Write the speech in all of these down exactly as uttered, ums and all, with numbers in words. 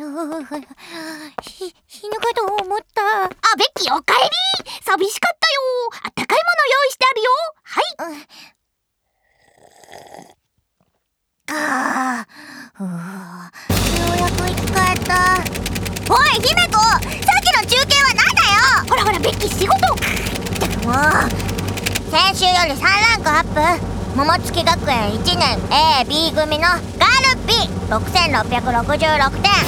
ひ死ぬかと思った。 あ、ベッキーおかえり。寂しかったよ。あったかいもの用意してあるよ。はい、うんあー、ようやく生き返った。おい姫子、さっきの中継はなんだよ。 ほらほらベッキー仕事。 もう先週よりさんランクアップ。桃月学園いちねん エービー 組のガルピろくせんろっぴゃくろくじゅうろくてん。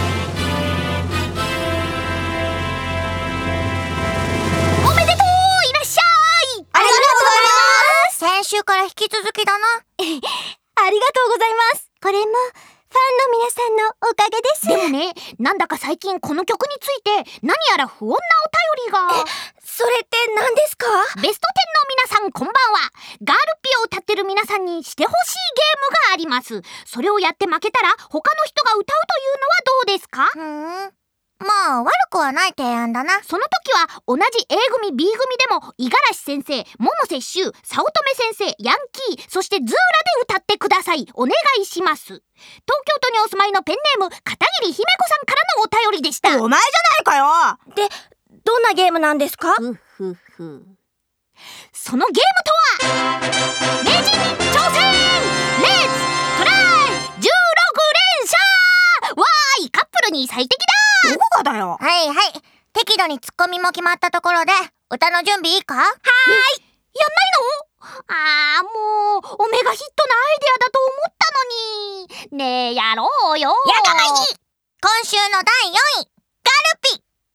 おめでとう。いらっしゃい。 ありがとうございます。先週から引き続きだな。 ありがとうございます。これもファンの皆さんのおかげです。 でもね、なんだか最近この曲について何やら不穏なお便りが。 それって何ですか？ ベストテンの皆さんこんばんは。ガールピを歌ってる皆さんにしてほしいゲームがあります。それをやって負けたら他の人が歌うというのはどうですか？ ふーん、まあ悪くはない提案だな。 その時は同じ A 組 B 組でも五十嵐先生、百瀬柊、早乙女先生、ヤンキー、そしてズーラで歌ってください。お願いします。東京都にお住まいのペンネーム片桐姫子さんからのお便りでした。 お前じゃないかよ。で、どんなゲームなんですか？ ふふふ。そのゲームとは名人に挑戦レッツトライじゅうろくれんしゃわーい。カップルに最適だ。 どこがだよ。 はいはい、適度にツッコミも決まったところで歌の準備いいか？はーい。 やんないの？あーもうオメガヒットなアイデアだと思ったのに。ねえやろうよ。 やだまいい。今週のだいよんい、